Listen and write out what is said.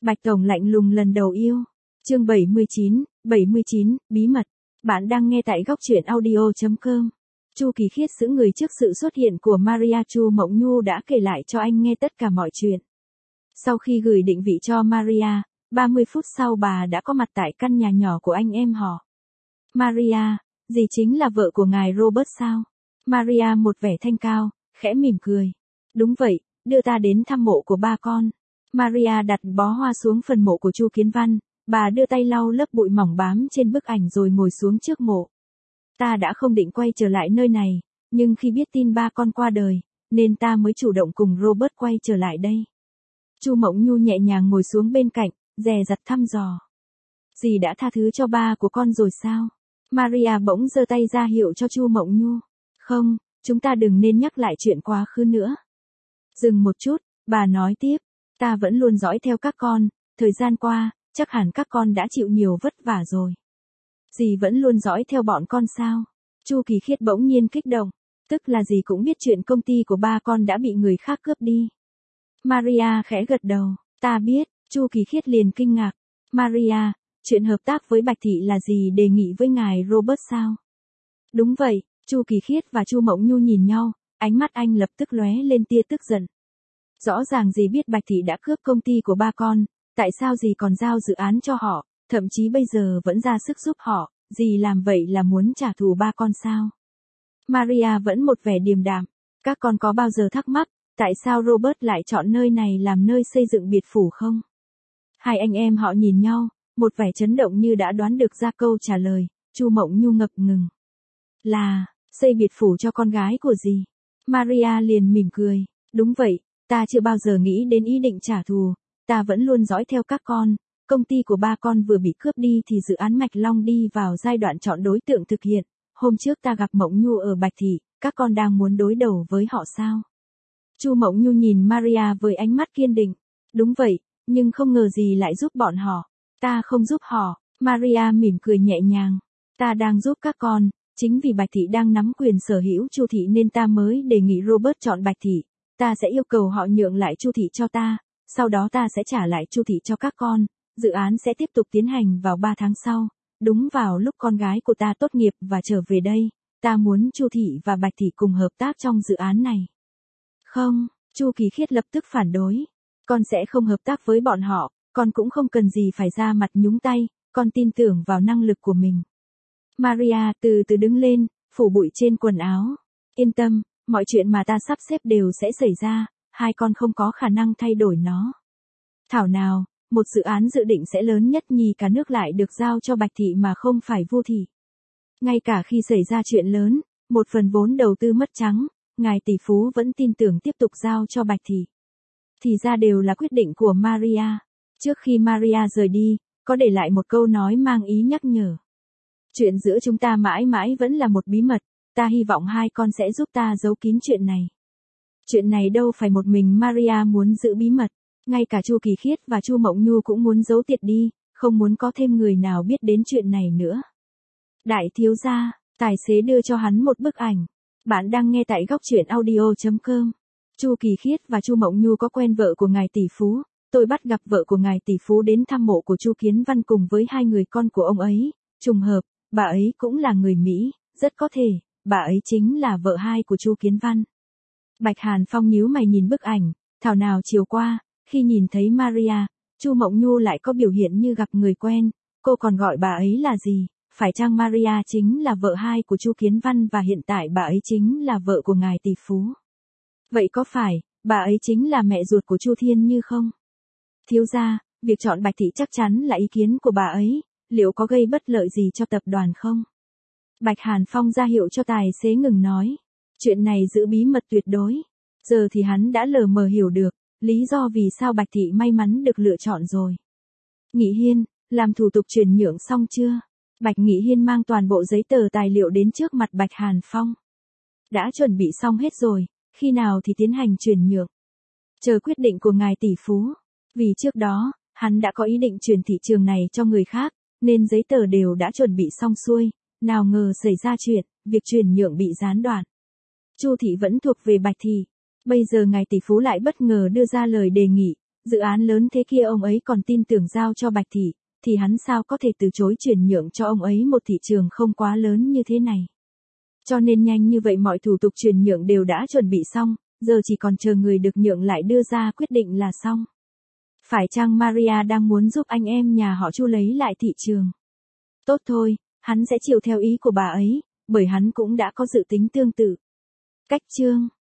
Bạch Tổng lạnh lùng lần đầu yêu. Chương 79, bí mật. Bạn đang nghe tại góc truyện audio.com. Chu Kỳ Khiết sững người trước sự xuất hiện của Maria. Chu Mộng Nhu đã kể lại cho anh nghe tất cả mọi chuyện. Sau khi gửi định vị cho Maria, 30 phút sau bà đã có mặt tại căn nhà nhỏ của anh em họ. Maria, dì chính là vợ của ngài Robert sao? Maria một vẻ thanh cao, khẽ mỉm cười. Đúng vậy, đưa ta đến thăm mộ của ba con. Maria đặt bó hoa xuống phần mộ của Chu Kiến Văn, bà đưa tay lau lớp bụi mỏng bám trên bức ảnh rồi ngồi xuống trước mộ. Ta đã không định quay trở lại nơi này, nhưng khi biết tin ba con qua đời, nên ta mới chủ động cùng Robert quay trở lại đây. Chu Mộng Nhu nhẹ nhàng ngồi xuống bên cạnh, dè dặt thăm dò. Dì đã tha thứ cho ba của con rồi sao? Maria bỗng giơ tay ra hiệu cho Chu Mộng Nhu. Không, chúng ta đừng nên nhắc lại chuyện quá khứ nữa. Dừng một chút, bà nói tiếp. Ta vẫn luôn dõi theo các con, thời gian qua, chắc hẳn các con đã chịu nhiều vất vả rồi. Dì vẫn luôn dõi theo bọn con sao? Chu Kỳ Khiết bỗng nhiên kích động, tức là dì cũng biết chuyện công ty của ba con đã bị người khác cướp đi. Maria khẽ gật đầu, ta biết. Chu Kỳ Khiết liền kinh ngạc. Maria, chuyện hợp tác với Bạch Thị là gì đề nghị với ngài Robert sao? Đúng vậy. Chu Kỳ Khiết và Chu Mộng Nhu nhìn nhau, ánh mắt anh lập tức lóe lên tia tức giận. Rõ ràng dì biết Bạch Thị đã cướp công ty của ba con, tại sao dì còn giao dự án cho họ, thậm chí bây giờ vẫn ra sức giúp họ, dì làm vậy là muốn trả thù ba con sao? Maria vẫn một vẻ điềm đạm, các con có bao giờ thắc mắc, tại sao Robert lại chọn nơi này làm nơi xây dựng biệt phủ không? Hai anh em họ nhìn nhau, một vẻ chấn động như đã đoán được ra câu trả lời. Chu Mộng Nhu ngập ngừng. Là, xây biệt phủ cho con gái của dì. Maria liền mỉm cười, đúng vậy, ta chưa bao giờ nghĩ đến ý định trả thù, ta vẫn luôn dõi theo các con, công ty của ba con vừa bị cướp đi thì dự án Mạch Long đi vào giai đoạn chọn đối tượng thực hiện, hôm trước ta gặp Mộng Nhu ở Bạch Thị, các con đang muốn đối đầu với họ sao? Chu Mộng Nhu nhìn Maria với ánh mắt kiên định, đúng vậy, nhưng không ngờ gì lại giúp bọn họ, ta không giúp họ. Maria mỉm cười nhẹ nhàng, ta đang giúp các con. Chính vì Bạch Thị đang nắm quyền sở hữu Chu Thị nên ta mới đề nghị Robert chọn Bạch Thị. Ta sẽ yêu cầu họ nhượng lại Chu Thị cho ta, sau đó ta sẽ trả lại Chu Thị cho các con. Dự án sẽ tiếp tục tiến hành vào 3 tháng sau. Đúng vào lúc con gái của ta tốt nghiệp và trở về đây, ta muốn Chu Thị và Bạch Thị cùng hợp tác trong dự án này. Không, Chu Kỳ Khiết lập tức phản đối. Con sẽ không hợp tác với bọn họ, con cũng không cần gì phải ra mặt nhúng tay, con tin tưởng vào năng lực của mình. Maria từ từ đứng lên, phủ bụi trên quần áo. Yên tâm, mọi chuyện mà ta sắp xếp đều sẽ xảy ra, hai con không có khả năng thay đổi nó. Thảo nào, một dự án dự định sẽ lớn nhất nhì cả nước lại được giao cho Bạch Thị mà không phải Vu Thị. Ngay cả khi xảy ra chuyện lớn, 1/4 vốn đầu tư mất trắng, ngài tỷ phú vẫn tin tưởng tiếp tục giao cho Bạch Thị. Thì ra đều là quyết định của Maria. Trước khi Maria rời đi, có để lại một câu nói mang ý nhắc nhở. Chuyện giữa chúng ta mãi mãi vẫn là một bí mật, ta hy vọng hai con sẽ giúp ta giấu kín chuyện này. Chuyện này đâu phải một mình Maria muốn giữ bí mật, ngay cả Chu Kỳ Khiết và Chu Mộng Nhu cũng muốn giấu tiệt đi, không muốn có thêm người nào biết đến chuyện này nữa. Đại thiếu gia, tài xế đưa cho hắn một bức ảnh. Bạn đang nghe tại góc truyện audio.com. Chu Kỳ Khiết và Chu Mộng Nhu có quen vợ của ngài tỷ phú, tôi bắt gặp vợ của ngài tỷ phú đến thăm mộ của Chu Kiến Văn cùng với hai người con của ông ấy, trùng hợp. Bà ấy cũng là người Mỹ, rất có thể, bà ấy chính là vợ hai của Chu Kiến Văn. Bạch Hàn Phong nhíu mày nhìn bức ảnh, thảo nào chiều qua, khi nhìn thấy Maria, Chu Mộng Nhu lại có biểu hiện như gặp người quen, cô còn gọi bà ấy là gì, phải chăng Maria chính là vợ hai của Chu Kiến Văn và hiện tại bà ấy chính là vợ của ngài tỷ phú? Vậy có phải, bà ấy chính là mẹ ruột của Chu Thiên Như không? Thiếu gia, việc chọn Bạch Thị chắc chắn là ý kiến của bà ấy. Liệu có gây bất lợi gì cho tập đoàn không? Bạch Hàn Phong ra hiệu cho tài xế ngừng nói. Chuyện này giữ bí mật tuyệt đối. Giờ thì hắn đã lờ mờ hiểu được, lý do vì sao Bạch Thị may mắn được lựa chọn rồi. Nghị Hiên, làm thủ tục chuyển nhượng xong chưa? Bạch Nghị Hiên mang toàn bộ giấy tờ tài liệu đến trước mặt Bạch Hàn Phong. Đã chuẩn bị xong hết rồi, khi nào thì tiến hành chuyển nhượng? Chờ quyết định của ngài tỷ phú. Vì trước đó, hắn đã có ý định chuyển thị trường này cho người khác, nên giấy tờ đều đã chuẩn bị xong xuôi, nào ngờ xảy ra chuyện, việc chuyển nhượng bị gián đoạn. Chu Thị vẫn thuộc về Bạch Thị, bây giờ ngài tỷ phú lại bất ngờ đưa ra lời đề nghị, Dự án lớn thế kia ông ấy còn tin tưởng giao cho Bạch Thị, thì hắn sao có thể từ chối chuyển nhượng cho ông ấy một thị trường không quá lớn như thế này. Cho nên nhanh như vậy mọi thủ tục chuyển nhượng đều đã chuẩn bị xong, giờ chỉ còn chờ người được nhượng lại đưa ra quyết định là xong. Phải chăng Maria đang muốn giúp anh em nhà họ Chu lấy lại thị trường? Tốt thôi, hắn sẽ chịu theo ý của bà ấy, bởi hắn cũng đã có dự tính tương tự. Cách chương